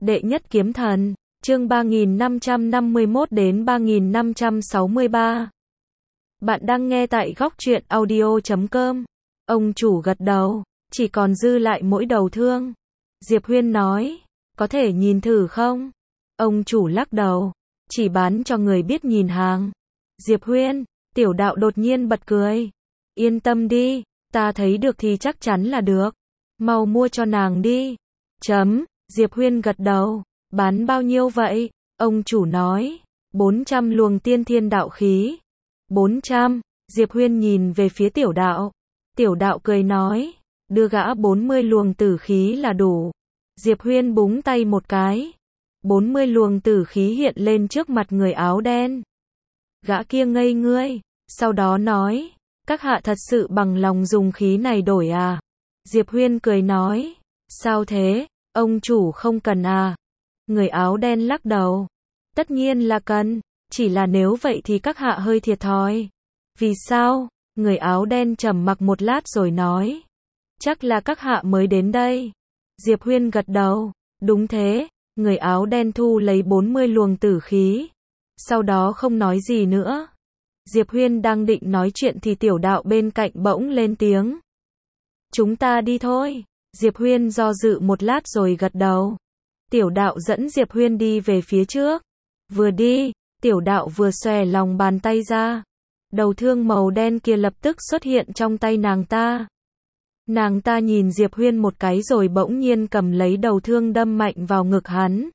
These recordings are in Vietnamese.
Đệ nhất kiếm thần, chương 3551 đến 3563. Bạn đang nghe tại góc truyện audio.com. Ông chủ gật đầu, chỉ còn dư lại mỗi đầu thương. Diệp Huyên nói, có thể nhìn thử không? Ông chủ lắc đầu, chỉ bán cho người biết nhìn hàng. Diệp Huyên, tiểu đạo đột nhiên bật cười. Yên tâm đi, ta thấy được thì chắc chắn là được. Mau mua cho nàng đi. Diệp Huyên gật đầu, bán bao nhiêu vậy? Ông chủ nói, 400 luồng tiên thiên đạo khí. 400, Diệp Huyên nhìn về phía tiểu đạo. Tiểu đạo cười nói, đưa gã 40 luồng tử khí là đủ. Diệp Huyên búng tay một cái. 40 luồng tử khí hiện lên trước mặt người áo đen. Gã kia ngây ngươi, sau đó nói, các hạ thật sự bằng lòng dùng khí này đổi à? Diệp Huyên cười nói, sao thế, ông chủ không cần à? Người áo đen lắc đầu, tất nhiên là cần, chỉ là nếu vậy thì các hạ hơi thiệt thòi. Vì sao? Người áo đen trầm mặc một lát rồi nói, chắc là các hạ mới đến đây. Diệp Huyên gật đầu, đúng thế. Người áo đen thu lấy 40 luồng tử khí, sau đó không nói gì nữa. Diệp Huyên đang định nói chuyện thì tiểu đạo bên cạnh bỗng lên tiếng. Chúng ta đi thôi. Diệp Huyên do dự một lát rồi gật đầu. Tiểu đạo dẫn Diệp Huyên đi về phía trước. Vừa đi, tiểu đạo vừa xòe lòng bàn tay ra. Đầu thương màu đen kia lập tức xuất hiện trong tay nàng ta. Nàng ta nhìn Diệp Huyên một cái rồi bỗng nhiên cầm lấy đầu thương đâm mạnh vào ngực hắn.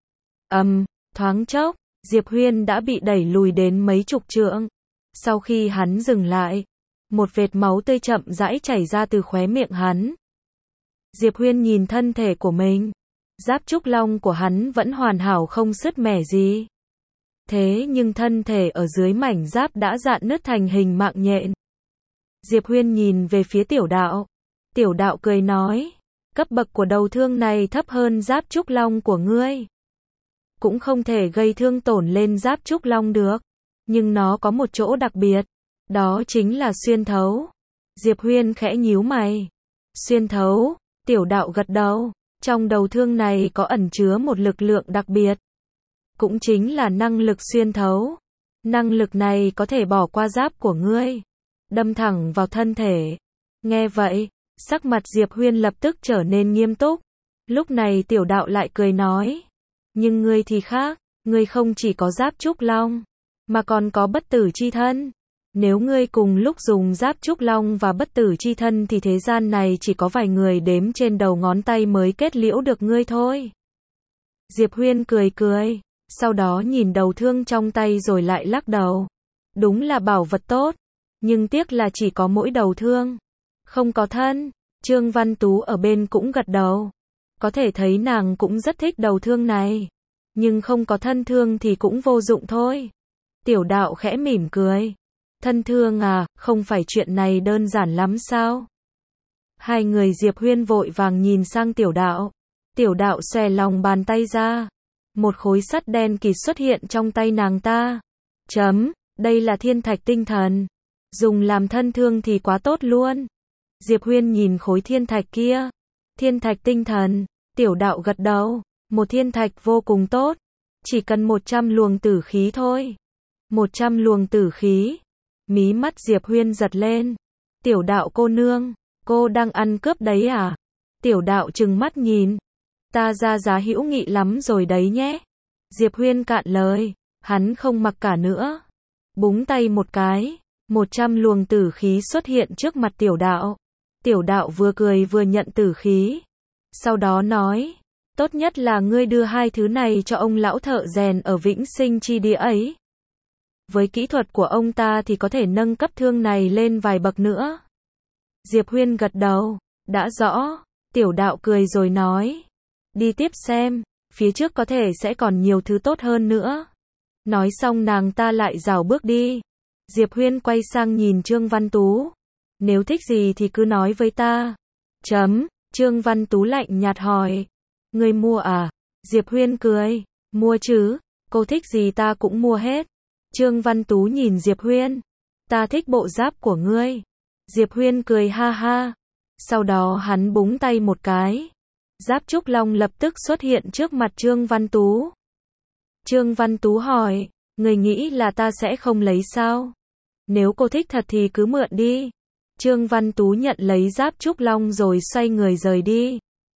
Thoáng chốc, Diệp Huyên đã bị đẩy lùi đến mấy chục trượng. Sau khi hắn dừng lại, một vệt máu tươi chậm rãi chảy ra từ khóe miệng hắn. Diệp Huyên nhìn thân thể của mình. Giáp trúc long của hắn vẫn hoàn hảo không sứt mẻ gì. Thế nhưng thân thể ở dưới mảnh giáp đã rạn nứt thành hình mạng nhện. Diệp Huyên nhìn về phía tiểu đạo. Tiểu đạo cười nói, cấp bậc của đầu thương này thấp hơn giáp trúc long của ngươi. Cũng không thể gây thương tổn lên giáp trúc long được. Nhưng nó có một chỗ đặc biệt. Đó chính là xuyên thấu. Diệp Huyên khẽ nhíu mày. Xuyên thấu, tiểu đạo gật đầu. Trong đầu thương này có ẩn chứa một lực lượng đặc biệt. Cũng chính là năng lực xuyên thấu. Năng lực này có thể bỏ qua giáp của ngươi. Đâm thẳng vào thân thể. Nghe vậy, sắc mặt Diệp Huyên lập tức trở nên nghiêm túc. Lúc này tiểu đạo lại cười nói. Nhưng ngươi thì khác, ngươi không chỉ có giáp trúc long, mà còn có bất tử chi thân. Nếu ngươi cùng lúc dùng giáp trúc long và bất tử chi thân thì thế gian này chỉ có vài người đếm trên đầu ngón tay mới kết liễu được ngươi thôi. Diệp Huyên cười cười, sau đó nhìn đầu thương trong tay rồi lại lắc đầu. Đúng là bảo vật tốt, nhưng tiếc là chỉ có mỗi đầu thương, không có thân. Trương Văn Tú ở bên cũng gật đầu. Có thể thấy nàng cũng rất thích đầu thương này. Nhưng không có thân thương thì cũng vô dụng thôi. Tiểu đạo khẽ mỉm cười. Thân thương à, không phải chuyện này đơn giản lắm sao? Hai người Diệp Huyên vội vàng nhìn sang tiểu đạo. Tiểu đạo xòe lòng bàn tay ra. Một khối sắt đen kịt xuất hiện trong tay nàng ta. Đây là thiên thạch tinh thần. Dùng làm thân thương thì quá tốt luôn. Diệp Huyên nhìn khối thiên thạch kia. Thiên thạch tinh thần. Tiểu đạo gật đầu. Một thiên thạch vô cùng tốt. Chỉ cần 100 luồng tử khí thôi. 100 luồng tử khí. Mí mắt Diệp Huyên giật lên. Tiểu đạo cô nương, cô đang ăn cướp đấy à? Tiểu đạo trừng mắt nhìn. Ta ra giá hữu nghị lắm rồi đấy nhé. Diệp Huyên cạn lời. Hắn không mặc cả nữa. Búng tay một cái. 100 luồng tử khí xuất hiện trước mặt tiểu đạo. Tiểu đạo vừa cười vừa nhận tử khí. Sau đó nói, tốt nhất là ngươi đưa hai thứ này cho ông lão thợ rèn ở Vĩnh Sinh chi địa ấy. Với kỹ thuật của ông ta thì có thể nâng cấp thương này lên vài bậc nữa. Diệp Huyên gật đầu, đã rõ. Tiểu đạo cười rồi nói, đi tiếp xem, phía trước có thể sẽ còn nhiều thứ tốt hơn nữa. Nói xong nàng ta lại rảo bước đi. Diệp Huyên quay sang nhìn Trương Văn Tú. Nếu thích gì thì cứ nói với ta. Trương Văn Tú lạnh nhạt hỏi, ngươi mua à? Diệp Huyên cười, mua chứ, cô thích gì ta cũng mua hết. Trương Văn Tú nhìn Diệp Huyên, ta thích bộ giáp của ngươi. Diệp Huyên cười ha ha. Sau đó hắn búng tay một cái. Giáp Trúc Long lập tức xuất hiện trước mặt Trương Văn Tú. Trương Văn Tú hỏi, người nghĩ là ta sẽ không lấy sao? Nếu cô thích thật thì cứ mượn đi. Trương Văn Tú nhận lấy Giáp Trúc Long rồi xoay người rời đi.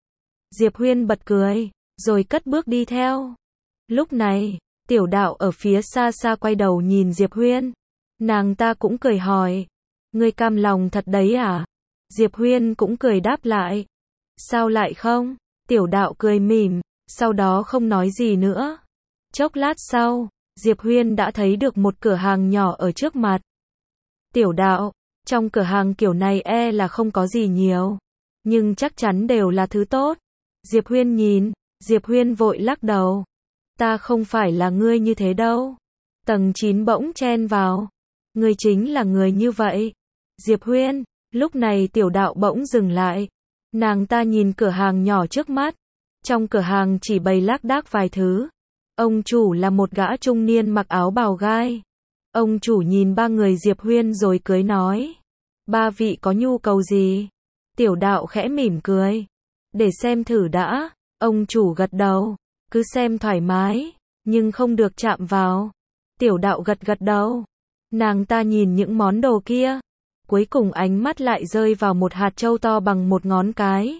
Diệp Huyên bật cười, rồi cất bước đi theo. Lúc này, Tiểu Đạo ở phía xa xa quay đầu nhìn Diệp Huyên. Nàng ta cũng cười hỏi, ngươi cam lòng thật đấy à? Diệp Huyên cũng cười đáp lại, sao lại không? Tiểu Đạo cười mỉm, sau đó không nói gì nữa. Chốc lát sau, Diệp Huyên đã thấy được một cửa hàng nhỏ ở trước mặt. Tiểu Đạo, trong cửa hàng kiểu này là không có gì nhiều, nhưng chắc chắn đều là thứ tốt. Diệp Huyên nhìn, Diệp Huyên vội lắc đầu. Ta không phải là ngươi như thế đâu. Tầng 9 bỗng chen vào. Ngươi chính là người như vậy. Diệp Huyên, lúc này Tiểu Đạo bỗng dừng lại. Nàng ta nhìn cửa hàng nhỏ trước mắt. Trong cửa hàng chỉ bày lác đác vài thứ. Ông chủ là một gã trung niên mặc áo bào gai. Ông chủ nhìn ba người Diệp Huyên rồi cười nói. Ba vị có nhu cầu gì? Tiểu Đạo khẽ mỉm cười. Để xem thử đã. Ông chủ gật đầu. Cứ xem thoải mái, nhưng không được chạm vào. Tiểu Đạo gật gật đầu. Nàng ta nhìn những món đồ kia. Cuối cùng ánh mắt lại rơi vào một hạt trâu to bằng một ngón cái.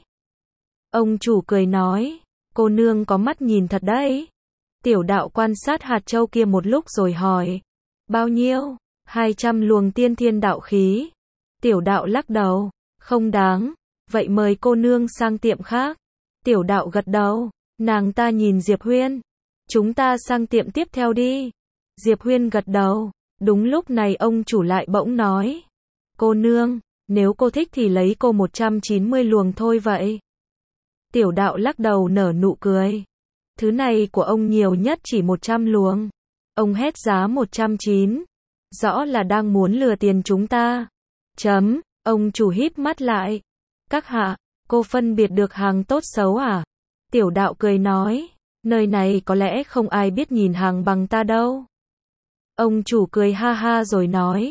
Ông chủ cười nói, cô nương có mắt nhìn thật đấy. Tiểu Đạo quan sát hạt trâu kia một lúc rồi hỏi, bao nhiêu? 200 luồng tiên thiên đạo khí. Tiểu Đạo lắc đầu, không đáng, vậy mời cô nương sang tiệm khác. Tiểu Đạo gật đầu, nàng ta nhìn Diệp Huyên, chúng ta sang tiệm tiếp theo đi. Diệp Huyên gật đầu, đúng lúc này ông chủ lại bỗng nói, cô nương, nếu cô thích thì lấy cô 190 luồng thôi vậy. Tiểu Đạo lắc đầu nở nụ cười, thứ này của ông nhiều nhất chỉ 100 luồng. Ông hét giá 190, rõ là đang muốn lừa tiền chúng ta. Ông chủ híp mắt lại. Các hạ, cô phân biệt được hàng tốt xấu à? Tiểu Đạo cười nói, nơi này có lẽ không ai biết nhìn hàng bằng ta đâu. Ông chủ cười ha ha rồi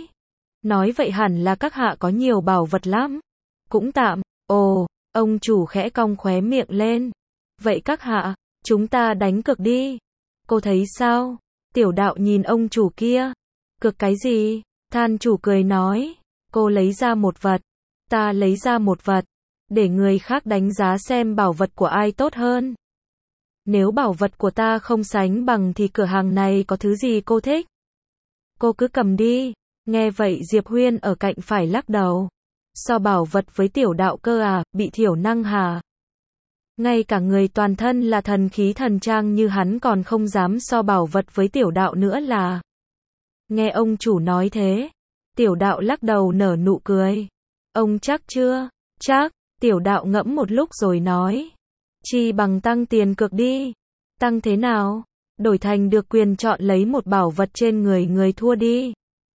nói vậy hẳn là các hạ có nhiều bảo vật lắm. Cũng tạm. Ồ, ông chủ khẽ cong khóe miệng lên. Vậy các hạ, chúng ta đánh cược đi. Cô thấy sao? Tiểu Đạo nhìn ông chủ kia. Cược cái gì? Than chủ cười nói, cô lấy ra một vật, ta lấy ra một vật, để người khác đánh giá xem bảo vật của ai tốt hơn. Nếu bảo vật của ta không sánh bằng thì cửa hàng này có thứ gì cô thích? Cô cứ cầm đi. Nghe vậy Diệp Huyên ở cạnh phải lắc đầu. So bảo vật với Tiểu Đạo cơ à, bị thiểu năng hả? Ngay cả người toàn thân là thần khí thần trang như hắn còn không dám so bảo vật với Tiểu Đạo nữa là. Nghe ông chủ nói thế, Tiểu Đạo lắc đầu nở nụ cười. Ông chắc chưa? Chắc. Tiểu Đạo ngẫm một lúc rồi nói, chi bằng tăng tiền cược đi. Tăng thế nào? Đổi thành được quyền chọn lấy một bảo vật trên người người thua đi.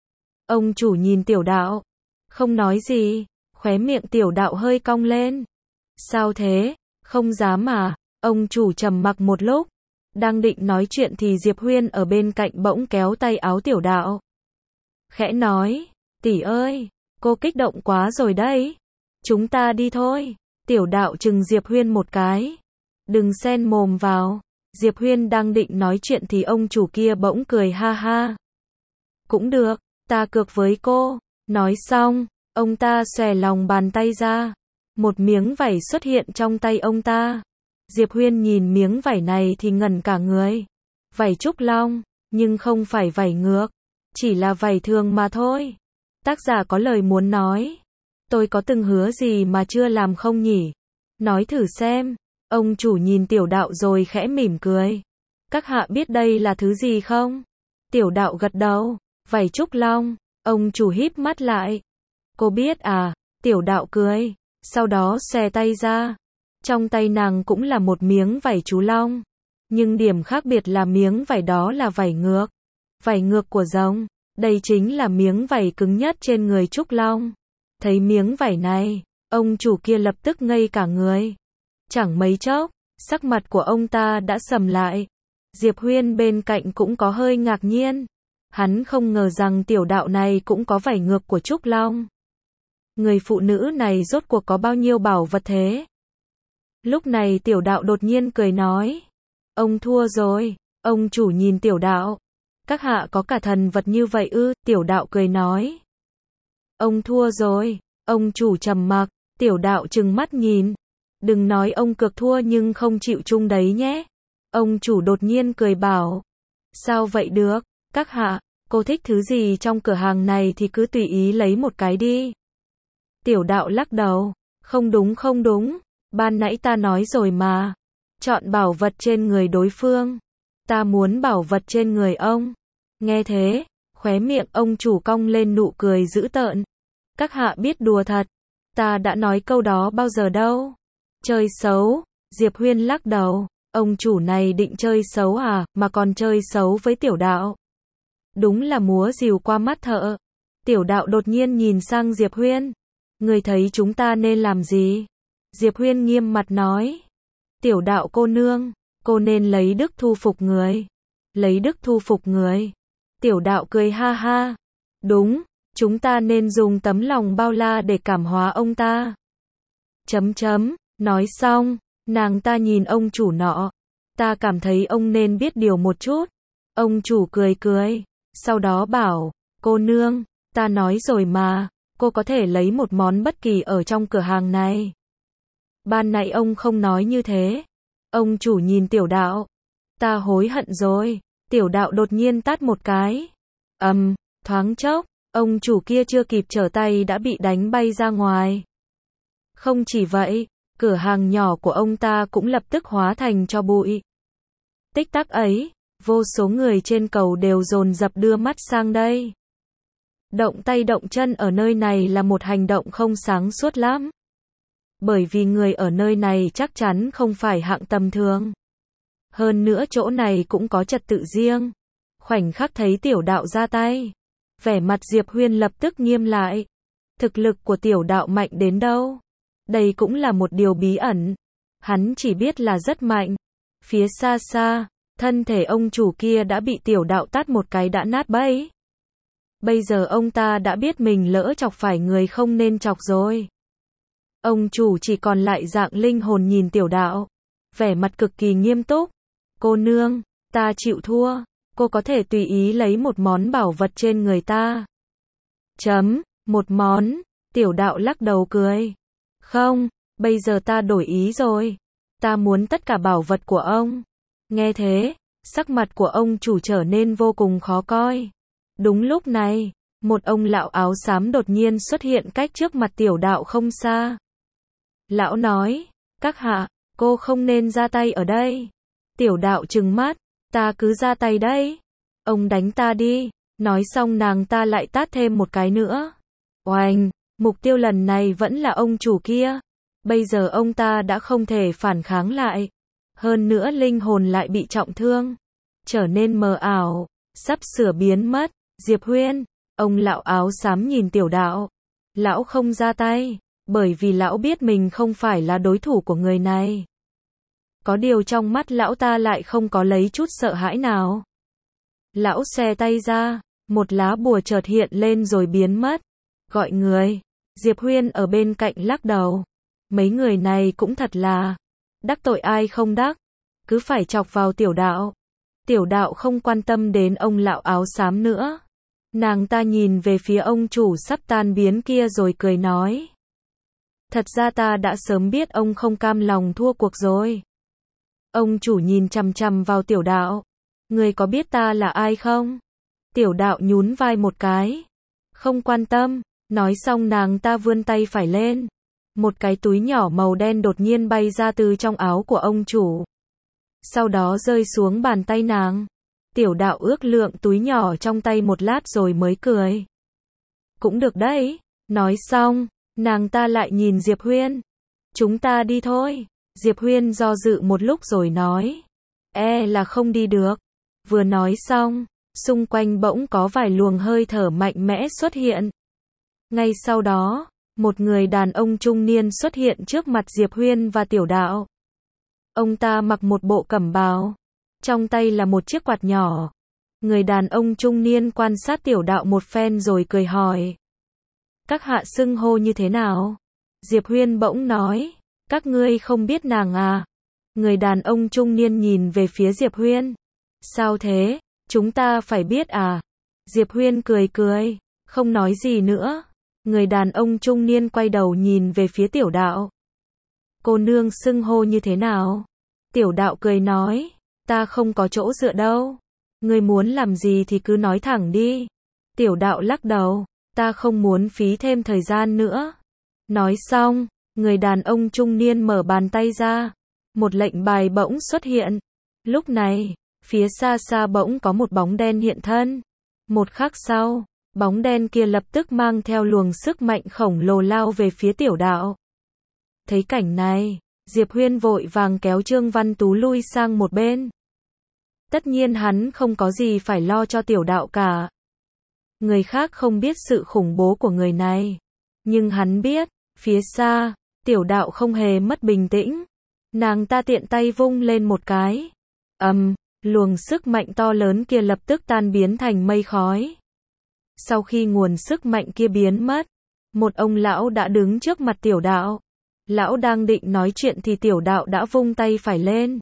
Ông chủ nhìn Tiểu Đạo, không nói gì, khóe miệng Tiểu Đạo hơi cong lên. Sao thế? Không dám à? Ông chủ trầm mặc một lúc, đang định nói chuyện thì Diệp Huyên ở bên cạnh bỗng kéo tay áo Tiểu Đạo. Khẽ nói, tỷ ơi, cô kích động quá rồi đấy. Chúng ta đi thôi. Tiểu Đạo chừng Diệp Huyên một cái. Đừng xen mồm vào. Diệp Huyên đang định nói chuyện thì ông chủ kia bỗng cười ha ha. Cũng được, ta cược với cô. Nói xong, ông ta xòe lòng bàn tay ra. Một miếng vảy xuất hiện trong tay ông ta. Diệp Huyên nhìn miếng vảy này thì ngẩn cả người. Vảy Trúc Long, nhưng không phải vảy ngược. Chỉ là vảy thường mà thôi. Tác giả có lời muốn nói. Tôi có từng hứa gì mà chưa làm không nhỉ? Nói thử xem. Ông chủ nhìn Tiểu Đạo rồi khẽ mỉm cười. Các hạ biết đây là thứ gì không? Tiểu Đạo gật đầu. Vảy Trúc Long. Ông chủ híp mắt lại. Cô biết à? Tiểu Đạo cười. Sau đó xòe tay ra. Trong tay nàng cũng là một miếng vảy chú Long. Nhưng điểm khác biệt là miếng vảy đó là vảy ngược. Vảy ngược của rồng. Đây chính là miếng vảy cứng nhất trên người Trúc Long. Thấy miếng vảy này, ông chủ kia lập tức ngây cả người. Chẳng mấy chốc, sắc mặt của ông ta đã sầm lại. Diệp Huyên bên cạnh cũng có hơi ngạc nhiên. Hắn không ngờ rằng Tiểu Đạo này cũng có vảy ngược của Trúc Long. Người phụ nữ này rốt cuộc có bao nhiêu bảo vật thế? Lúc này tiểu đạo đột nhiên cười nói. Ông thua rồi. Ông chủ nhìn tiểu đạo. Các hạ có cả thần vật như vậy ư? Tiểu đạo cười nói. Ông thua rồi. Ông chủ trầm mặc. Tiểu đạo trừng mắt nhìn. Đừng nói ông cược thua nhưng không chịu chung đấy nhé. Ông chủ đột nhiên cười bảo. Sao vậy được? Các hạ, cô thích thứ gì trong cửa hàng này thì cứ tùy ý lấy một cái đi. Tiểu đạo lắc đầu. Không đúng không đúng. Ban nãy ta nói rồi mà. Chọn bảo vật trên người đối phương. Ta muốn bảo vật trên người ông. Nghe thế, khóe miệng ông chủ cong lên nụ cười dữ tợn. Các hạ biết đùa thật. Ta đã nói câu đó bao giờ đâu. Chơi xấu. Diệp Huyên lắc đầu. Ông chủ này định chơi xấu à, mà còn chơi xấu với tiểu đạo. Đúng là múa rìu qua mắt thợ. Tiểu đạo đột nhiên nhìn sang Diệp Huyên. Người thấy chúng ta nên làm gì? Diệp Huyên nghiêm mặt nói. Tiểu đạo cô nương, cô nên lấy đức thu phục người. Lấy đức thu phục người. Tiểu đạo cười ha ha. Đúng, chúng ta nên dùng tấm lòng bao la để cảm hóa ông ta. Chấm chấm, nói xong, nàng ta nhìn ông chủ nọ. Ta cảm thấy ông nên biết điều một chút. Ông chủ cười cười, sau đó bảo, cô nương, ta nói rồi mà, cô có thể lấy một món bất kỳ ở trong cửa hàng này. Ban nãy ông không nói như thế. Ông chủ nhìn tiểu đạo. Ta hối hận rồi. Tiểu đạo đột nhiên tát một cái. Thoáng chốc, ông chủ kia chưa kịp trở tay đã bị đánh bay ra ngoài. Không chỉ vậy, cửa hàng nhỏ của ông ta cũng lập tức hóa thành tro bụi. Tích tắc ấy, vô số người trên cầu đều dồn dập đưa mắt sang đây. Động tay động chân ở nơi này là một hành động không sáng suốt lắm. Bởi vì người ở nơi này chắc chắn không phải hạng tầm thường. Hơn nữa chỗ này cũng có trật tự riêng. Khoảnh khắc thấy tiểu đạo ra tay, vẻ mặt Diệp Huyên lập tức nghiêm lại. Thực lực của tiểu đạo mạnh đến đâu? Đây cũng là một điều bí ẩn. Hắn chỉ biết là rất mạnh. Phía xa xa, thân thể ông chủ kia đã bị tiểu đạo tát một cái đã nát bấy. Bây giờ ông ta đã biết mình lỡ chọc phải người không nên chọc rồi. Ông chủ chỉ còn lại dạng linh hồn nhìn tiểu đạo. Vẻ mặt cực kỳ nghiêm túc. Cô nương, ta chịu thua. Cô có thể tùy ý lấy một món bảo vật trên người ta. Một món. Tiểu đạo lắc đầu cười. Không, bây giờ ta đổi ý rồi. Ta muốn tất cả bảo vật của ông. Nghe thế, sắc mặt của ông chủ trở nên vô cùng khó coi. Đúng lúc này, một ông lão áo xám đột nhiên xuất hiện cách trước mặt tiểu đạo không xa. Lão nói, các hạ, cô không nên ra tay ở đây. Tiểu đạo trừng mắt, ta cứ ra tay đấy. Ông đánh ta đi. Nói xong nàng ta lại tát thêm một cái nữa. Oanh, mục tiêu lần này vẫn là ông chủ kia. Bây giờ ông ta đã không thể phản kháng lại. Hơn nữa linh hồn lại bị trọng thương. Trở nên mờ ảo, sắp sửa biến mất. Diệp Huyên, ông lão áo xám nhìn tiểu đạo. Lão không ra tay, bởi vì lão biết mình không phải là đối thủ của người này. Có điều trong mắt lão ta lại không có lấy chút sợ hãi nào. Lão xòe tay ra, một lá bùa chợt hiện lên rồi biến mất. Gọi người. Diệp Huyên ở bên cạnh lắc đầu. Mấy người này cũng thật là đắc tội ai không đắc, cứ phải chọc vào tiểu đạo. Tiểu đạo không quan tâm đến ông lão áo xám nữa. Nàng ta nhìn về phía ông chủ sắp tan biến kia rồi cười nói. Thật ra ta đã sớm biết ông không cam lòng thua cuộc rồi. Ông chủ nhìn chằm chằm vào tiểu đạo. Người có biết ta là ai không? Tiểu đạo nhún vai một cái. Không quan tâm. Nói xong nàng ta vươn tay phải lên. Một cái túi nhỏ màu đen đột nhiên bay ra từ trong áo của ông chủ. Sau đó rơi xuống bàn tay nàng. Tiểu đạo ước lượng túi nhỏ trong tay một lát rồi mới cười. Cũng được đấy. Nói xong, nàng ta lại nhìn Diệp Huyên. Chúng ta đi thôi. Diệp Huyên do dự một lúc rồi nói. Là không đi được. Vừa nói xong, xung quanh bỗng có vài luồng hơi thở mạnh mẽ xuất hiện. Ngay sau đó, một người đàn ông trung niên xuất hiện trước mặt Diệp Huyên và tiểu đạo. Ông ta mặc một bộ cẩm bào. Trong tay là một chiếc quạt nhỏ. Người đàn ông trung niên quan sát tiểu đạo một phen rồi cười hỏi. Các hạ xưng hô như thế nào? Diệp Huyên bỗng nói. Các ngươi không biết nàng à? Người đàn ông trung niên nhìn về phía Diệp Huyên. Sao thế? Chúng ta phải biết à? Diệp Huyên cười cười, không nói gì nữa. Người đàn ông trung niên quay đầu nhìn về phía Tiểu Đạo. Cô nương xưng hô như thế nào? Tiểu Đạo cười nói, ta không có chỗ dựa đâu. Ngươi muốn làm gì thì cứ nói thẳng đi. Tiểu Đạo lắc đầu, ta không muốn phí thêm thời gian nữa. Nói xong, người đàn ông trung niên mở bàn tay ra. Một lệnh bài bỗng xuất hiện. Lúc này, phía xa xa bỗng có một bóng đen hiện thân. Một khắc sau, bóng đen kia lập tức mang theo luồng sức mạnh khổng lồ lao về phía Tiểu Đạo. Thấy cảnh này, Diệp Huyên vội vàng kéo Trương Văn Tú lui sang một bên. Tất nhiên hắn không có gì phải lo cho Tiểu Đạo cả. Người khác không biết sự khủng bố của người này. Nhưng hắn biết, phía xa, Tiểu Đạo không hề mất bình tĩnh. Nàng ta tiện tay vung lên một cái. Luồng sức mạnh to lớn kia lập tức tan biến thành mây khói. Sau khi nguồn sức mạnh kia biến mất, một ông lão đã đứng trước mặt Tiểu Đạo. Lão đang định nói chuyện thì Tiểu Đạo đã vung tay phải lên.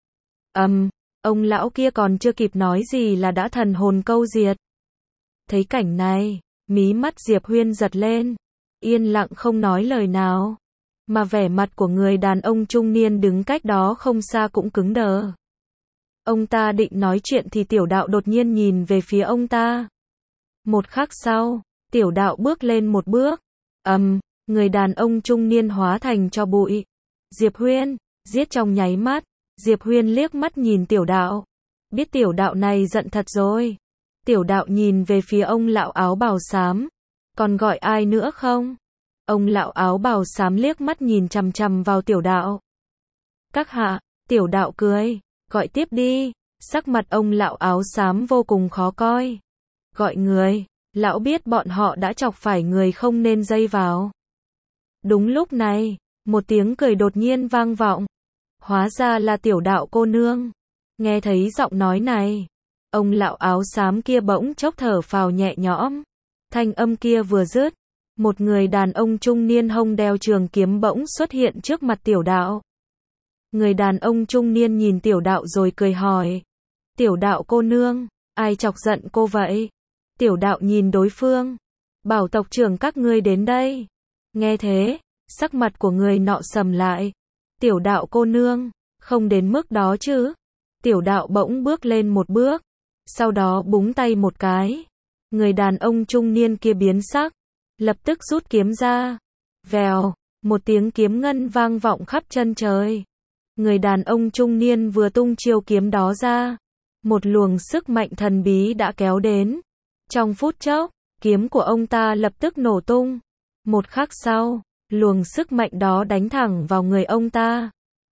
Ông lão kia còn chưa kịp nói gì là đã thần hồn câu diệt. Thấy cảnh này, mí mắt Diệp Huyên giật lên, yên lặng không nói lời nào. Mà vẻ mặt của người đàn ông trung niên đứng cách đó không xa cũng cứng đờ. Ông ta định nói chuyện thì Tiểu Đạo đột nhiên nhìn về phía ông ta. Một khắc sau, Tiểu Đạo bước lên một bước. Người đàn ông trung niên hóa thành tro bụi. Diệp Huyên, giết trong nháy mắt. Diệp Huyên liếc mắt nhìn Tiểu Đạo. Biết Tiểu Đạo này giận thật rồi. Tiểu Đạo nhìn về phía ông lão áo bào xám. Còn gọi ai nữa không? Ông lão áo bào xám liếc mắt nhìn chằm chằm vào Tiểu Đạo. Các hạ, Tiểu Đạo cười, gọi tiếp đi. Sắc mặt ông lão áo xám vô cùng khó coi. Gọi người, lão biết bọn họ đã chọc phải người không nên dây vào. Đúng lúc này, một tiếng cười đột nhiên vang vọng. Hóa ra là Tiểu Đạo cô nương. Nghe thấy giọng nói này, ông lão áo xám kia bỗng chốc thở phào nhẹ nhõm. Thanh âm kia vừa dứt, một người đàn ông trung niên hông đeo trường kiếm bỗng xuất hiện trước mặt Tiểu Đạo. Người đàn ông trung niên nhìn Tiểu Đạo rồi cười hỏi. Tiểu Đạo cô nương, ai chọc giận cô vậy? Tiểu Đạo nhìn đối phương. Bảo tộc trưởng các ngươi đến đây. Nghe thế, sắc mặt của người nọ sầm lại. Tiểu Đạo cô nương, không đến mức đó chứ. Tiểu Đạo bỗng bước lên một bước. Sau đó búng tay một cái. Người đàn ông trung niên kia biến sắc. Lập tức rút kiếm ra. Vèo, một tiếng kiếm ngân vang vọng khắp chân trời. Người đàn ông trung niên vừa tung chiêu kiếm đó ra. Một luồng sức mạnh thần bí đã kéo đến. Trong phút chốc, kiếm của ông ta lập tức nổ tung. Một khắc sau, luồng sức mạnh đó đánh thẳng vào người ông ta.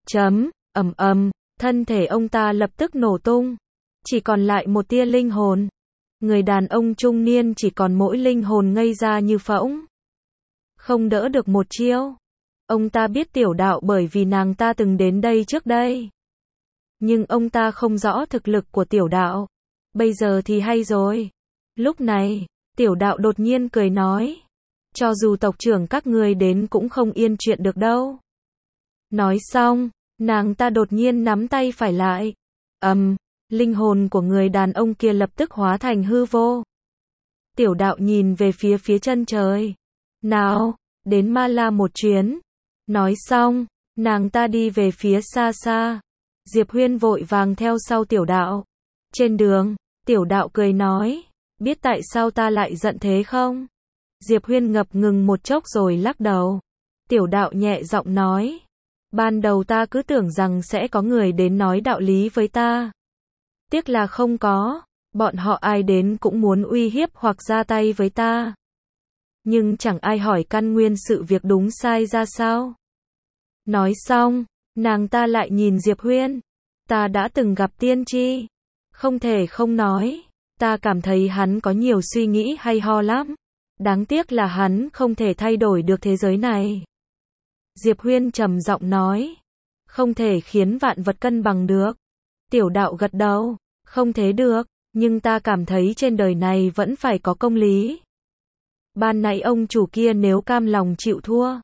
Thân thể ông ta lập tức nổ tung. Chỉ còn lại một tia linh hồn. Người đàn ông trung niên chỉ còn mỗi linh hồn ngây ra như phỗng. Không đỡ được một chiêu. Ông ta biết Tiểu Đạo bởi vì nàng ta từng đến đây trước đây. Nhưng ông ta không rõ thực lực của Tiểu Đạo. Bây giờ thì hay rồi. Lúc này, Tiểu Đạo đột nhiên cười nói. Cho dù tộc trưởng các ngươi đến cũng không yên chuyện được đâu. Nói xong, nàng ta đột nhiên nắm tay phải lại. Linh hồn của người đàn ông kia lập tức hóa thành hư vô. Tiểu Đạo nhìn về phía chân trời. Nào, đến Ma La một chuyến. Nói xong, nàng ta đi về phía xa xa. Diệp Huyên vội vàng theo sau Tiểu Đạo. Trên đường, Tiểu Đạo cười nói. Biết tại sao ta lại giận thế không? Diệp Huyên ngập ngừng một chốc rồi lắc đầu. Tiểu Đạo nhẹ giọng nói. Ban đầu ta cứ tưởng rằng sẽ có người đến nói đạo lý với ta. Tiếc là không có. Bọn họ ai đến cũng muốn uy hiếp hoặc ra tay với ta. Nhưng chẳng ai hỏi căn nguyên sự việc đúng sai ra sao. Nói xong, nàng ta lại nhìn Diệp Huyên. Ta đã từng gặp tiên tri. Không thể không nói. Ta cảm thấy hắn có nhiều suy nghĩ hay ho lắm. Đáng tiếc là hắn không thể thay đổi được thế giới này. Diệp Huyên trầm giọng nói. Không thể khiến vạn vật cân bằng được. Tiểu Đạo gật đầu. Không thế được, nhưng ta cảm thấy trên đời này vẫn phải có công lý. Ban nãy ông chủ kia nếu cam lòng chịu thua,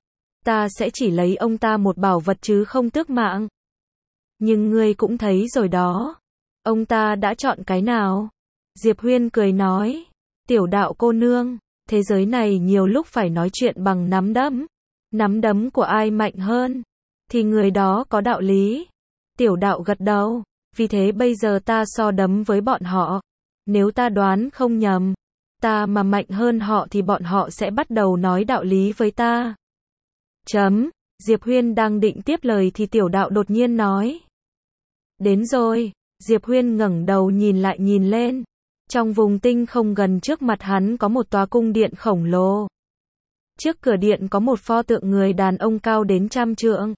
ta sẽ chỉ lấy ông ta một bảo vật chứ không tước mạng. Nhưng ngươi cũng thấy rồi đó. Ông ta đã chọn cái nào? Diệp Huyên cười nói. Tiểu đạo cô nương, thế giới này nhiều lúc phải nói chuyện bằng nắm đấm. Nắm đấm của ai mạnh hơn, thì người đó có đạo lý. Tiểu đạo gật đầu. Vì thế bây giờ ta so đấm với bọn họ. Nếu ta đoán không nhầm, ta mà mạnh hơn họ thì bọn họ sẽ bắt đầu nói đạo lý với ta. Diệp Huyên đang định tiếp lời thì tiểu đạo đột nhiên nói. Đến rồi. Diệp Huyên ngẩng đầu nhìn lại nhìn lên. Trong vùng tinh không gần trước mặt hắn có một tòa cung điện khổng lồ. Trước cửa điện có một pho tượng người đàn ông cao đến 100 trượng.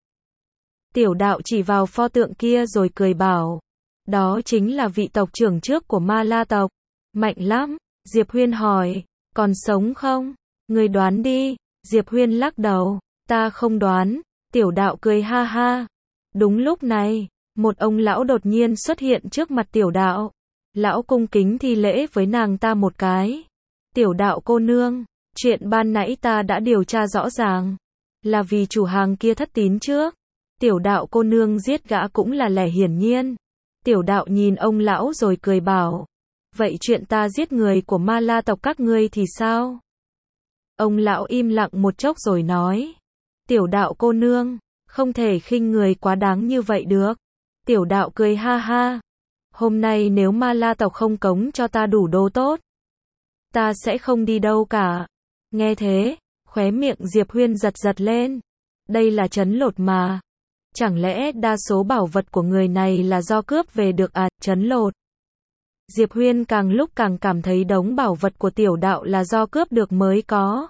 Tiểu đạo chỉ vào pho tượng kia rồi cười bảo. Đó chính là vị tộc trưởng trước của Ma La tộc. Mạnh lắm. Diệp Huyên hỏi. Còn sống không? Người đoán đi. Diệp Huyên lắc đầu. Ta không đoán. Tiểu đạo cười ha ha. Đúng lúc này, một ông lão đột nhiên xuất hiện trước mặt tiểu đạo. Lão cung kính thi lễ với nàng ta một cái. Tiểu đạo cô nương, chuyện ban nãy ta đã điều tra rõ ràng. Là vì chủ hàng kia thất tín trước. Tiểu đạo cô nương giết gã cũng là lẽ hiển nhiên. Tiểu đạo nhìn ông lão rồi cười bảo. Vậy chuyện ta giết người của Ma La tộc các ngươi thì sao? Ông lão im lặng một chốc rồi nói. Tiểu đạo cô nương, không thể khinh người quá đáng như vậy được. Tiểu đạo cười ha ha. Hôm nay nếu Ma La tộc không cống cho ta đủ đồ tốt, ta sẽ không đi đâu cả. Nghe thế, khóe miệng Diệp Huyên giật giật lên. Đây là trấn lột mà. Chẳng lẽ đa số bảo vật của người này là do cướp về được à? Trấn lột. Diệp Huyên càng lúc càng cảm thấy đống bảo vật của tiểu đạo là do cướp được mới có.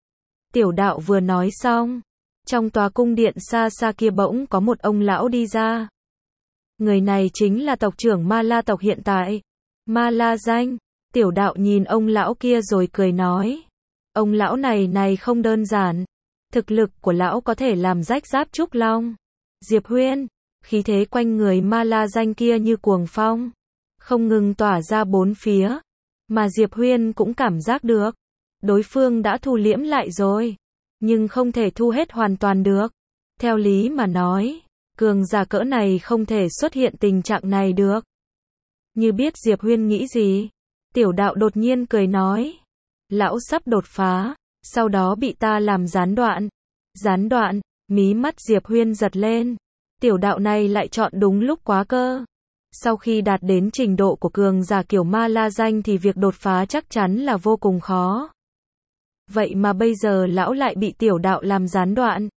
Tiểu đạo vừa nói xong, trong tòa cung điện xa xa kia bỗng có một ông lão đi ra. Người này chính là tộc trưởng Ma La tộc hiện tại. Ma La Danh. Tiểu đạo nhìn ông lão kia rồi cười nói. Ông lão này không đơn giản. Thực lực của lão có thể làm rách giáp trúc long. Diệp Huyên, khí thế quanh người Ma La Danh kia như cuồng phong, không ngừng tỏa ra bốn phía. Mà Diệp Huyên cũng cảm giác được. Đối phương đã thu liễm lại rồi. Nhưng không thể thu hết hoàn toàn được. Theo lý mà nói, cường giả cỡ này không thể xuất hiện tình trạng này được. Như biết Diệp Huyên nghĩ gì, tiểu đạo đột nhiên cười nói. Lão sắp đột phá, sau đó bị ta làm gián đoạn. Gián đoạn, mí mắt Diệp Huyên giật lên. Tiểu đạo này lại chọn đúng lúc quá cơ. Sau khi đạt đến trình độ của cường giả kiểu Ma La Danh thì việc đột phá chắc chắn là vô cùng khó. Vậy mà bây giờ lão lại bị tiểu đạo làm gián đoạn.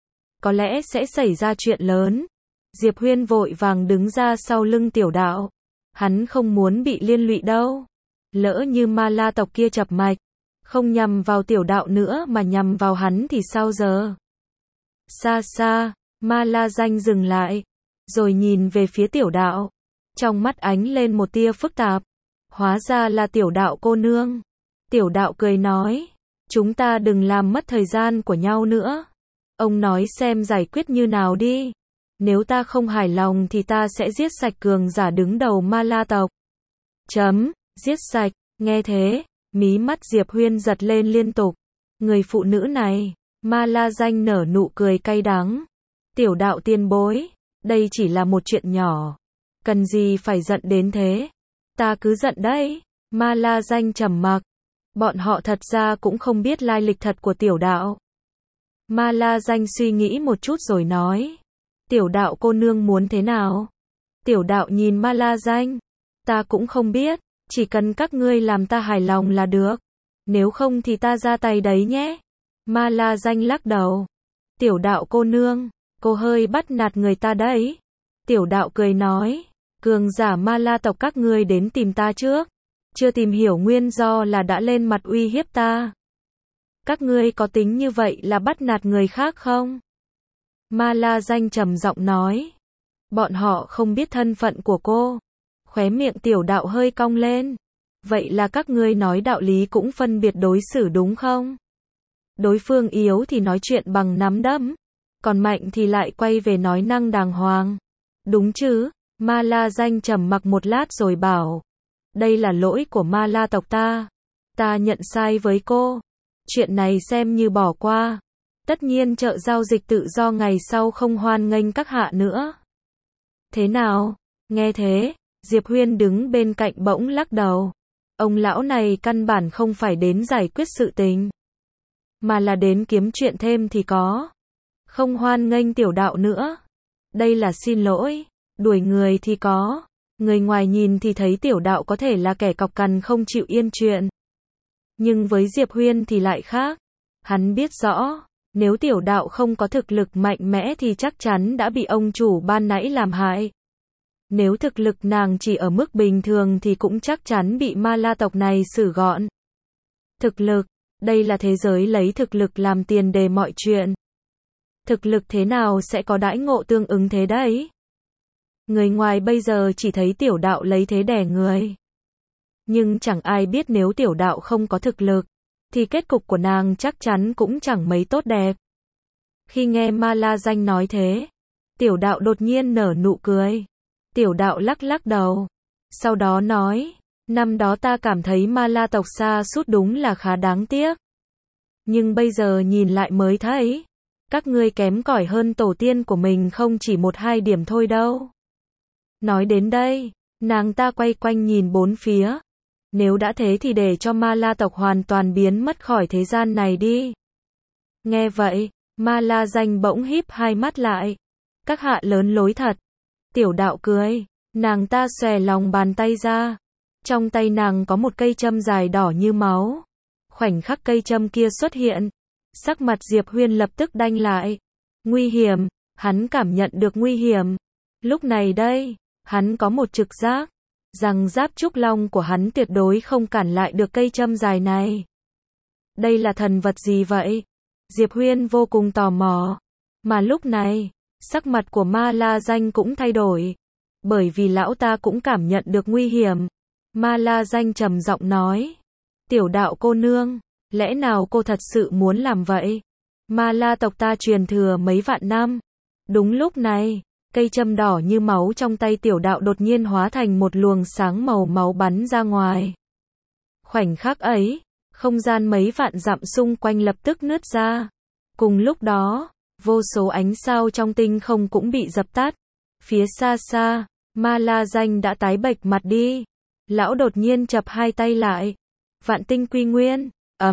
Có lẽ sẽ xảy ra chuyện lớn. Diệp Huyên vội vàng đứng ra sau lưng tiểu đạo. Hắn không muốn bị liên lụy đâu. Lỡ như Ma La tộc kia chập mạch, không nhằm vào tiểu đạo nữa mà nhằm vào hắn thì sao giờ? Xa xa, Ma La Danh dừng lại, rồi nhìn về phía tiểu đạo. Trong mắt ánh lên một tia phức tạp. Hóa ra là tiểu đạo cô nương. Tiểu đạo cười nói. Chúng ta đừng làm mất thời gian của nhau nữa. Ông nói xem giải quyết như nào đi. Nếu ta không hài lòng thì ta sẽ giết sạch cường giả đứng đầu Ma La tộc. Giết sạch. Nghe thế, mí mắt Diệp Huyên giật lên liên tục. Người phụ nữ này, Ma La Danh nở nụ cười cay đắng. Tiểu đạo tiên bối, đây chỉ là một chuyện nhỏ. Cần gì phải giận đến thế? Ta cứ giận đấy. Ma La Danh trầm mặc. Bọn họ thật ra cũng không biết lai lịch thật của tiểu đạo. Ma La Danh suy nghĩ một chút rồi nói. Tiểu đạo cô nương muốn thế nào? Tiểu đạo nhìn Ma La Danh. Ta cũng không biết, chỉ cần các ngươi làm ta hài lòng là được. Nếu không thì ta ra tay đấy nhé. Ma La Danh lắc đầu. Tiểu đạo cô nương, cô hơi bắt nạt người ta đấy. Tiểu đạo cười nói. Cường giả Ma La tộc các ngươi đến tìm ta trước. Chưa tìm hiểu nguyên do là đã lên mặt uy hiếp ta. Các ngươi có tính như vậy là bắt nạt người khác không? Ma La Danh trầm giọng nói. Bọn họ không biết thân phận của cô. Khóe miệng tiểu đạo hơi cong lên. Vậy là các ngươi nói đạo lý cũng phân biệt đối xử đúng không? Đối phương yếu thì nói chuyện bằng nắm đấm. Còn mạnh thì lại quay về nói năng đàng hoàng. Đúng chứ? Ma La Danh trầm mặc một lát rồi bảo. Đây là lỗi của Ma La tộc ta. Ta nhận sai với cô. Chuyện này xem như bỏ qua. Tất nhiên chợ giao dịch tự do ngày sau không hoan nghênh các hạ nữa. Thế nào? Nghe thế, Diệp Huyên đứng bên cạnh bỗng lắc đầu. Ông lão này căn bản không phải đến giải quyết sự tình, mà là đến kiếm chuyện thêm thì có. Không hoan nghênh tiểu đạo nữa. Đây là xin lỗi, đuổi người thì có. Người ngoài nhìn thì thấy tiểu đạo có thể là kẻ cọc cằn không chịu yên chuyện. Nhưng với Diệp Huyên thì lại khác. Hắn biết rõ, nếu tiểu đạo không có thực lực mạnh mẽ thì chắc chắn đã bị ông chủ ban nãy làm hại. Nếu thực lực nàng chỉ ở mức bình thường thì cũng chắc chắn bị ma la tộc này xử gọn. Thực lực, đây là thế giới lấy thực lực làm tiền đề mọi chuyện. Thực lực thế nào sẽ có đãi ngộ tương ứng thế đấy. Người ngoài bây giờ chỉ thấy tiểu đạo lấy thế đè người. Nhưng chẳng ai biết nếu tiểu đạo không có thực lực, thì kết cục của nàng chắc chắn cũng chẳng mấy tốt đẹp. Khi nghe Ma La Danh nói thế, tiểu đạo đột nhiên nở nụ cười. Tiểu đạo lắc lắc đầu. Sau đó nói, năm đó ta cảm thấy Ma La tộc xa sút đúng là khá đáng tiếc. Nhưng bây giờ nhìn lại mới thấy, các ngươi kém cỏi hơn tổ tiên của mình không chỉ 1-2 điểm thôi đâu. Nói đến đây, nàng ta quay quanh nhìn bốn phía. Nếu đã thế thì để cho Ma La tộc hoàn toàn biến mất khỏi thế gian này đi. Nghe vậy, Ma La Danh bỗng híp hai mắt lại. Các hạ lớn lối thật. Tiểu đạo cười, nàng ta xòe lòng bàn tay ra. Trong tay nàng có một cây châm dài đỏ như máu. Khoảnh khắc cây châm kia xuất hiện, sắc mặt Diệp Huyên lập tức đanh lại. Nguy hiểm, hắn cảm nhận được nguy hiểm. Lúc này đây, hắn có một trực giác, rằng giáp trúc long của hắn tuyệt đối không cản lại được cây châm dài này. Đây là thần vật gì vậy? Diệp Huyên vô cùng tò mò. Mà lúc này, sắc mặt của Ma La Danh cũng thay đổi. Bởi vì lão ta cũng cảm nhận được nguy hiểm. Ma La Danh trầm giọng nói. Tiểu đạo cô nương, lẽ nào cô thật sự muốn làm vậy? Ma La tộc ta truyền thừa mấy vạn năm. Đúng lúc này, cây châm đỏ như máu trong tay tiểu đạo đột nhiên hóa thành một luồng sáng màu máu bắn ra ngoài. Khoảnh khắc ấy, không gian mấy vạn dặm xung quanh lập tức nứt ra. Cùng lúc đó, vô số ánh sao trong tinh không cũng bị dập tắt. Phía xa xa, Ma La Danh đã tái bệch mặt đi. Lão đột nhiên chập hai tay lại. Vạn tinh quy nguyên,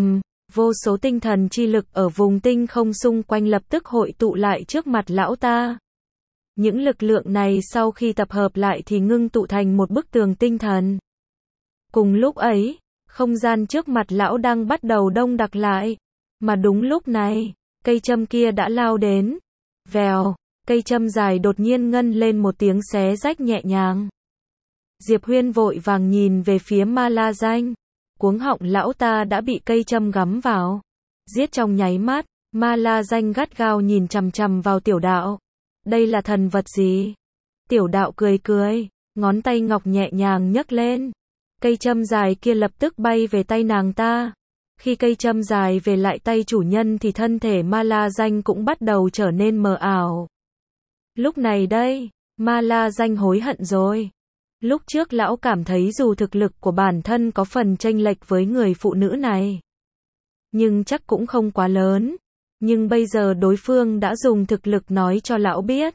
vô số tinh thần chi lực ở vùng tinh không xung quanh lập tức hội tụ lại trước mặt lão ta. Những lực lượng này sau khi tập hợp lại thì ngưng tụ thành một bức tường tinh thần. Cùng lúc ấy, không gian trước mặt lão đang bắt đầu đông đặc lại. Mà đúng lúc này, cây châm kia đã lao đến. Vèo, cây châm dài đột nhiên ngân lên một tiếng xé rách nhẹ nhàng. Diệp Huyên vội vàng nhìn về phía Ma La Danh. Cuống họng lão ta đã bị cây châm gắm vào. Giết trong nháy mắt, Ma La Danh gắt gao nhìn chằm chằm vào tiểu đạo. Đây là thần vật gì? Tiểu đạo cười cười, ngón tay ngọc nhẹ nhàng nhấc lên. Cây châm dài kia lập tức bay về tay nàng ta. Khi cây châm dài về lại tay chủ nhân thì thân thể Ma La Danh cũng bắt đầu trở nên mờ ảo. Lúc này đây, Ma La Danh hối hận rồi. Lúc trước lão cảm thấy dù thực lực của bản thân có phần chênh lệch với người phụ nữ này, nhưng chắc cũng không quá lớn. Nhưng bây giờ đối phương đã dùng thực lực nói cho lão biết.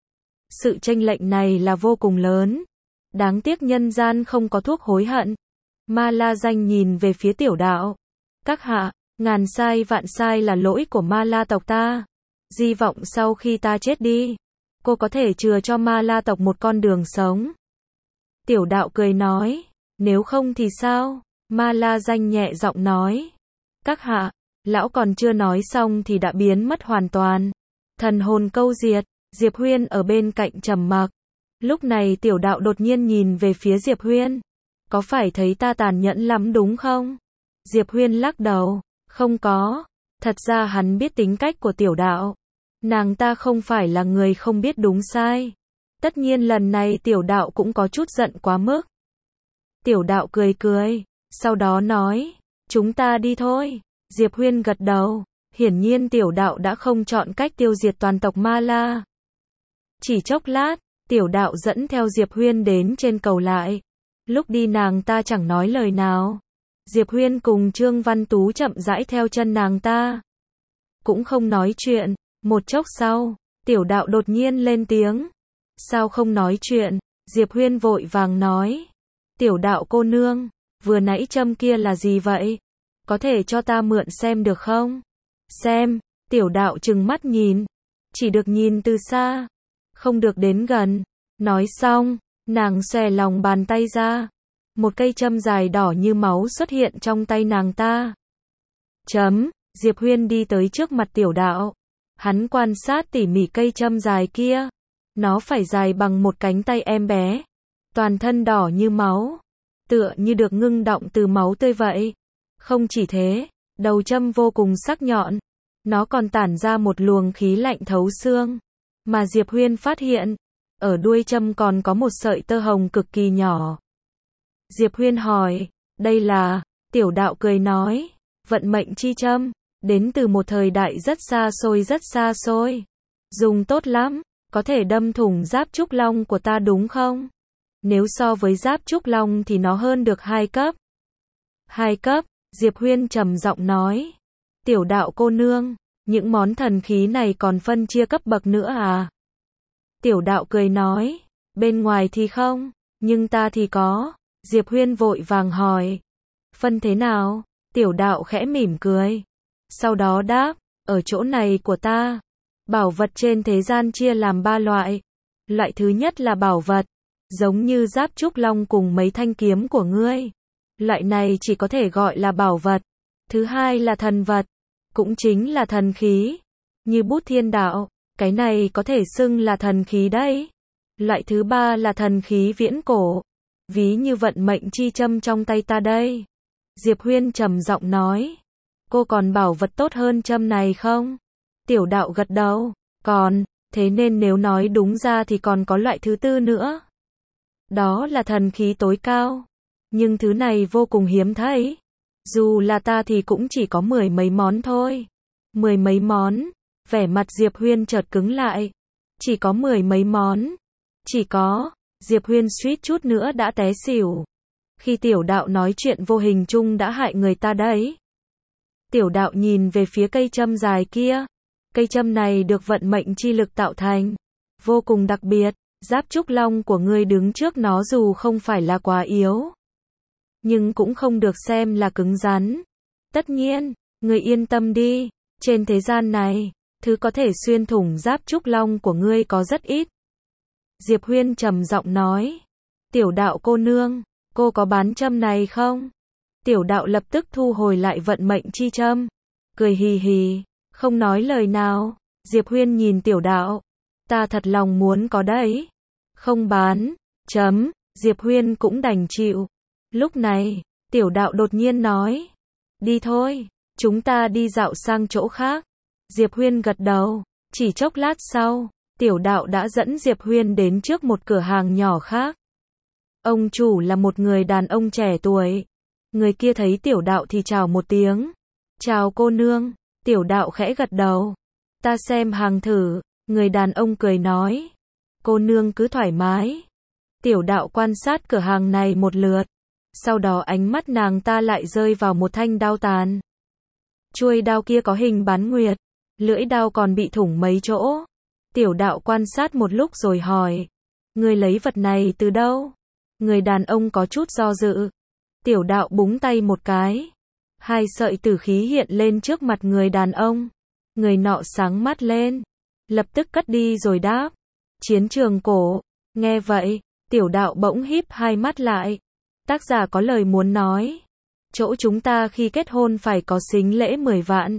Sự chênh lệch này là vô cùng lớn. Đáng tiếc nhân gian không có thuốc hối hận. Ma La Danh nhìn về phía tiểu đạo. Các hạ, ngàn sai vạn sai là lỗi của Ma La tộc ta. Hy vọng sau khi ta chết đi, cô có thể chừa cho Ma La tộc một con đường sống. Tiểu đạo cười nói, nếu không thì sao? Ma La Danh nhẹ giọng nói. Các hạ, lão còn chưa nói xong thì đã biến mất hoàn toàn. Thần hồn câu diệt. Diệp Huyên ở bên cạnh trầm mặc. Lúc này tiểu đạo đột nhiên nhìn về phía Diệp Huyên. Có phải thấy ta tàn nhẫn lắm đúng không? Diệp Huyên lắc đầu. Không có. Thật ra hắn biết tính cách của tiểu đạo. Nàng ta không phải là người không biết đúng sai. Tất nhiên lần này tiểu đạo cũng có chút giận quá mức. Tiểu đạo cười cười. Sau đó nói. Chúng ta đi thôi. Diệp Huyên gật đầu. Hiển nhiên tiểu đạo đã không chọn cách tiêu diệt toàn tộc Ma La. Chỉ chốc lát, tiểu đạo dẫn theo Diệp Huyên đến trên cầu lại. Lúc đi nàng ta chẳng nói lời nào. Diệp Huyên cùng Trương Văn Tú chậm rãi theo chân nàng ta. cũng không nói chuyện. Một chốc sau, Tiểu Đạo đột nhiên lên tiếng. Sao không nói chuyện? Diệp Huyên vội vàng nói. Tiểu Đạo cô nương, vừa nãy châm kia là gì vậy? Có thể cho ta mượn xem được không? Xem, Tiểu Đạo trừng mắt nhìn. Chỉ được nhìn từ xa, không được đến gần. Nói xong, nàng xòe lòng bàn tay ra. Một cây châm dài đỏ như máu xuất hiện trong tay nàng ta. Diệp Huyên đi tới trước mặt Tiểu Đạo. Hắn quan sát tỉ mỉ cây châm dài kia. Nó phải dài bằng một cánh tay em bé. Toàn thân đỏ như máu. Tựa như được ngưng đọng từ máu tươi vậy. Không chỉ thế, đầu châm vô cùng sắc nhọn. Nó còn tản ra một luồng khí lạnh thấu xương. Mà Diệp Huyên phát hiện, ở đuôi châm còn có một sợi tơ hồng cực kỳ nhỏ. Diệp Huyên hỏi, đây là, Tiểu Đạo cười nói, vận mệnh chi châm, đến từ một thời đại rất xa xôi. Dùng tốt lắm, có thể đâm thủng giáp trúc long của ta đúng không? Nếu so với giáp trúc long thì nó hơn được 2 cấp. 2 cấp, Diệp Huyên trầm giọng nói. Tiểu Đạo cô nương, những món thần khí này còn phân chia cấp bậc nữa à? Tiểu Đạo cười nói, bên ngoài thì không, nhưng ta thì có. Diệp Huyên vội vàng hỏi, phân thế nào? Tiểu Đạo khẽ mỉm cười. Sau đó đáp, ở chỗ này của ta, bảo vật trên thế gian chia làm 3 loại. Loại thứ nhất là bảo vật, giống như giáp trúc long cùng mấy thanh kiếm của ngươi. Loại này chỉ có thể gọi là bảo vật. Thứ hai là thần vật, cũng chính là thần khí, như bút thiên đạo, cái này có thể xưng là thần khí đấy. Loại thứ ba là thần khí viễn cổ, ví như vận mệnh chi châm trong tay ta đây. Diệp Huyên trầm giọng nói, cô còn bảo vật tốt hơn châm này không? Tiểu Đạo gật đầu, còn, thế nên nếu nói đúng ra thì còn có loại thứ tư nữa. Đó là thần khí tối cao, nhưng thứ này vô cùng hiếm thấy. Dù là ta thì cũng chỉ có 10 mấy món thôi. 10 mấy món, vẻ mặt Diệp Huyên chợt cứng lại. Chỉ có 10 mấy món. Chỉ có, Diệp Huyên suýt chút nữa đã té xỉu. Khi Tiểu Đạo nói chuyện vô hình chung đã hại người ta đấy. Tiểu Đạo nhìn về phía cây châm dài kia. Cây châm này được vận mệnh chi lực tạo thành. Vô cùng đặc biệt, giáp trúc long của ngươi đứng trước nó dù không phải là quá yếu, nhưng cũng không được xem là cứng rắn. Tất nhiên, ngươi yên tâm đi, trên thế gian này, thứ có thể xuyên thủng giáp trúc long của ngươi có rất ít. Diệp Huyên trầm giọng nói, Tiểu Đạo cô nương, cô có bán châm này không? Tiểu Đạo lập tức thu hồi lại vận mệnh chi châm, cười hì hì, không nói lời nào. Diệp Huyên nhìn Tiểu Đạo, ta thật lòng muốn có đấy. Không bán, Diệp Huyên cũng đành chịu. Lúc này, Tiểu Đạo đột nhiên nói, đi thôi, chúng ta đi dạo sang chỗ khác. Diệp Huyên gật đầu, chỉ chốc lát sau, Tiểu Đạo đã dẫn Diệp Huyên đến trước một cửa hàng nhỏ khác. Ông chủ là một người đàn ông trẻ tuổi. Người kia thấy Tiểu Đạo thì chào một tiếng. Chào cô nương. Tiểu Đạo khẽ gật đầu. Ta xem hàng thử. Người đàn ông cười nói, cô nương cứ thoải mái. Tiểu Đạo quan sát cửa hàng này một lượt. Sau đó ánh mắt nàng ta lại rơi vào một thanh đao tàn. Chuôi đao kia có hình bán nguyệt, lưỡi đao còn bị thủng mấy chỗ. Tiểu Đạo quan sát một lúc rồi hỏi, ngươi lấy vật này từ đâu? Người đàn ông có chút do dự. Tiểu Đạo búng tay một cái. 2 sợi tử khí hiện lên trước mặt người đàn ông. Người nọ sáng mắt lên, lập tức cất đi rồi đáp, chiến trường cổ. Nghe vậy, Tiểu Đạo bỗng híp 2 mắt lại. Tác giả có lời muốn nói, chỗ chúng ta khi kết hôn phải có sính lễ 10 vạn.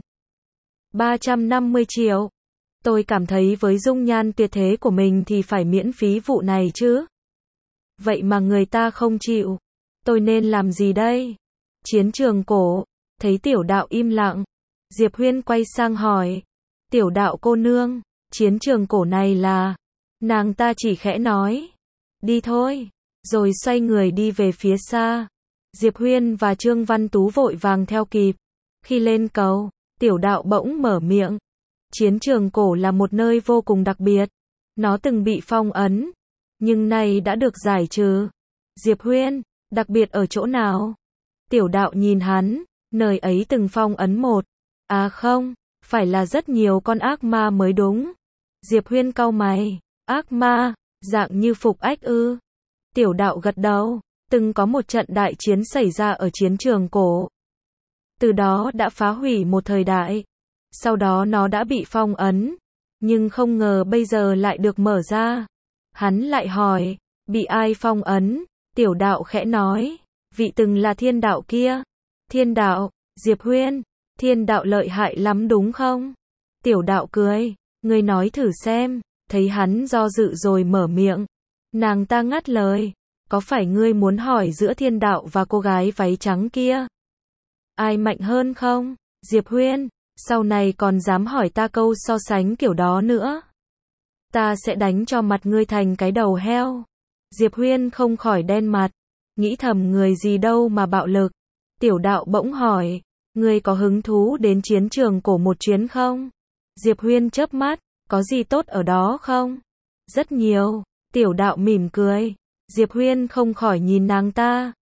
350 triệu. Tôi cảm thấy với dung nhan tuyệt thế của mình thì phải miễn phí vụ này chứ. Vậy mà người ta không chịu. Tôi nên làm gì đây? Chiến trường cổ. Thấy Tiểu Đạo im lặng, Diệp Huyên quay sang hỏi, Tiểu Đạo cô nương, chiến trường cổ này là... Nàng ta chỉ khẽ nói, đi thôi, rồi xoay người đi về phía xa. Diệp Huyên và Trương Văn Tú vội vàng theo kịp. Khi lên cầu, Tiểu Đạo bỗng mở miệng. Chiến trường cổ là một nơi vô cùng đặc biệt. Nó từng bị phong ấn, nhưng nay đã được giải trừ. Diệp Huyên, đặc biệt ở chỗ nào? Tiểu Đạo nhìn hắn, nơi ấy từng phong ấn một. À không, Phải là rất nhiều con ác ma mới đúng. Diệp Huyên cau mày. Ác ma, dạng như Phục Ách ư? Tiểu đạo gật đầu. Từng có một trận đại chiến xảy ra ở chiến trường cổ. Từ đó đã phá hủy một thời đại. Sau đó nó đã bị phong ấn. Nhưng không ngờ bây giờ lại được mở ra. Hắn lại hỏi, bị ai phong ấn? Tiểu đạo khẽ nói, vị từng là thiên đạo kia. Thiên đạo, Diệp Huyên, thiên đạo lợi hại lắm đúng không? Tiểu đạo cười, ngươi nói thử xem, thấy hắn do dự rồi mở miệng. Nàng ta ngắt lời, có phải ngươi muốn hỏi giữa thiên đạo và cô gái váy trắng kia? Ai mạnh hơn không? Diệp Huyên, sau này còn dám hỏi ta câu so sánh kiểu đó nữa. Ta sẽ đánh cho mặt ngươi thành cái đầu heo. Diệp Huyên không khỏi đen mặt, nghĩ thầm người gì đâu mà bạo lực. Tiểu đạo bỗng hỏi, ngươi có hứng thú đến chiến trường cổ một chuyến không? Diệp Huyên chớp mắt, có gì tốt ở đó không? Rất nhiều. Tiểu đạo mỉm cười. Diệp Huyên không khỏi nhìn nàng ta.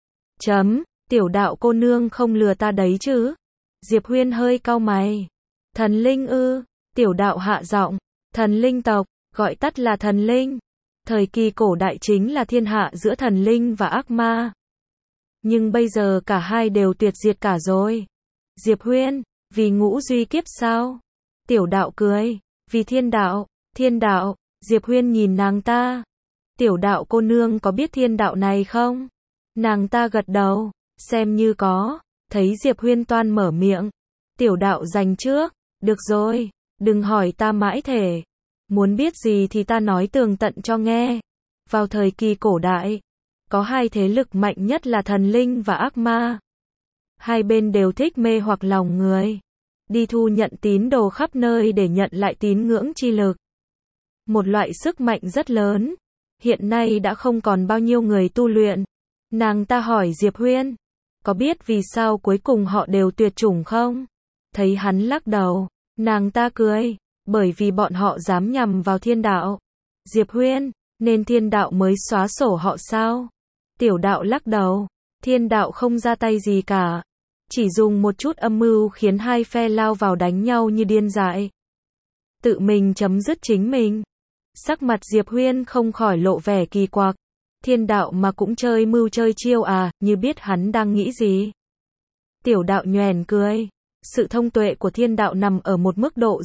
Tiểu đạo cô nương không lừa ta đấy chứ? Diệp Huyên hơi cau mày. Thần linh ư? Tiểu đạo hạ giọng. Thần linh tộc, gọi tắt là thần linh. Thời kỳ cổ đại chính là thiên hạ giữa thần linh và ác ma. Nhưng bây giờ cả hai đều tuyệt diệt cả rồi. Diệp Huyên, vì ngũ duy kiếp sao? Tiểu đạo cười, vì thiên đạo. Thiên đạo, Diệp Huyên nhìn nàng ta. Tiểu đạo cô nương có biết thiên đạo này không? Nàng ta gật đầu, xem như có. Thấy Diệp Huyên toan mở miệng. Tiểu đạo giành trước, được rồi, đừng hỏi ta mãi thể. Muốn biết gì thì ta nói tường tận cho nghe. Vào thời kỳ cổ đại, có hai thế lực mạnh nhất là thần linh và ác ma. Hai bên đều thích mê hoặc lòng người. Đi thu nhận tín đồ khắp nơi để nhận lại tín ngưỡng chi lực. Một loại sức mạnh rất lớn. Hiện nay đã không còn bao nhiêu người tu luyện. Nàng ta hỏi Diệp Huyên, có biết vì sao cuối cùng họ đều tuyệt chủng không? Thấy hắn lắc đầu, nàng ta cười, bởi vì bọn họ dám nhằm vào thiên đạo. Diệp Huyên, nên thiên đạo mới xóa sổ họ sao? Tiểu đạo lắc đầu, thiên đạo không ra tay gì cả. Chỉ dùng một chút âm mưu khiến hai phe lao vào đánh nhau như điên dại. Tự mình chấm dứt chính mình. Sắc mặt Diệp Huyên không khỏi lộ vẻ kỳ quặc. Thiên đạo mà cũng chơi mưu chơi chiêu à, như biết hắn đang nghĩ gì. Tiểu đạo nhoẻn cười. Sự thông tuệ của thiên đạo nằm ở một mức độ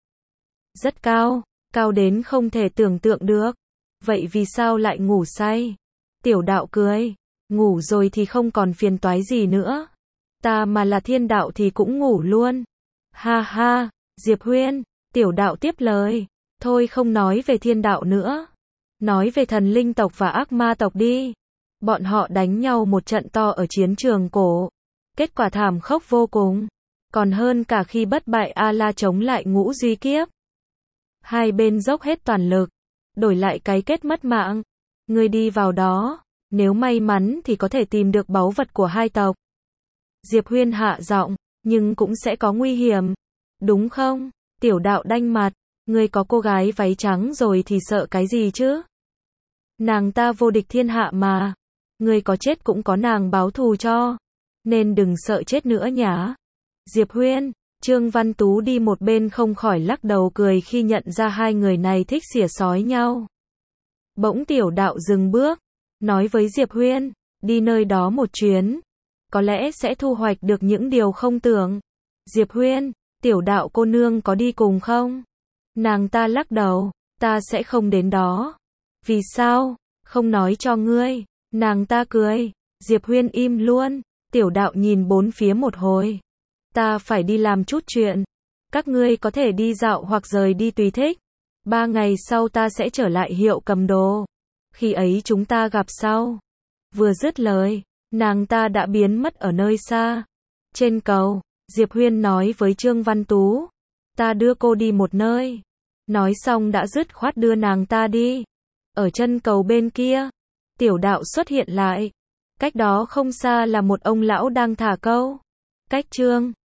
rất cao, cao đến không thể tưởng tượng được. Vậy vì sao lại ngủ say? Tiểu đạo cười. Ngủ rồi thì không còn phiền toái gì nữa. Ta mà là thiên đạo thì cũng ngủ luôn. Ha ha, Diệp Huyên, tiểu đạo tiếp lời. Thôi không nói về thiên đạo nữa. Nói về thần linh tộc và ác ma tộc đi. Bọn họ đánh nhau một trận to ở chiến trường cổ. Kết quả thảm khốc vô cùng. Còn hơn cả khi bất bại A-la chống lại ngũ duy kiếp. Hai bên dốc hết toàn lực. Đổi lại cái kết mất mạng. Ngươi đi vào đó. Nếu may mắn thì có thể tìm được báu vật của hai tộc. Diệp Huyên hạ giọng. Nhưng cũng sẽ có nguy hiểm. Đúng không? Tiểu đạo đanh mặt. Ngươi có cô gái váy trắng rồi thì sợ cái gì chứ? Nàng ta vô địch thiên hạ mà. Ngươi có chết cũng có nàng báo thù cho. Nên đừng sợ chết nữa nhá. Diệp Huyên, Trương Văn Tú đi một bên không khỏi lắc đầu cười khi nhận ra hai người này thích xỉa xói nhau. Bỗng tiểu đạo dừng bước. Nói với Diệp Huyên, đi nơi đó một chuyến. Có lẽ sẽ thu hoạch được những điều không tưởng. Diệp Huyên, tiểu đạo cô nương có đi cùng không? Nàng ta lắc đầu, ta sẽ không đến đó. Vì sao? Không nói cho ngươi. Nàng ta cười. Diệp Huyên im luôn. Tiểu đạo nhìn bốn phía một hồi. Ta phải đi làm chút chuyện. Các ngươi có thể đi dạo hoặc rời đi tùy thích. 3 ngày sau ta sẽ trở lại hiệu cầm đồ. Khi ấy chúng ta gặp sau. Vừa dứt lời, nàng ta đã biến mất ở nơi xa. Trên cầu, Diệp Huyên nói với Trương Văn Tú. Ta đưa cô đi một nơi. Nói xong đã dứt khoát đưa nàng ta đi. Ở chân cầu bên kia, tiểu đạo xuất hiện lại. Cách đó không xa là một ông lão đang thả câu. Cách Trương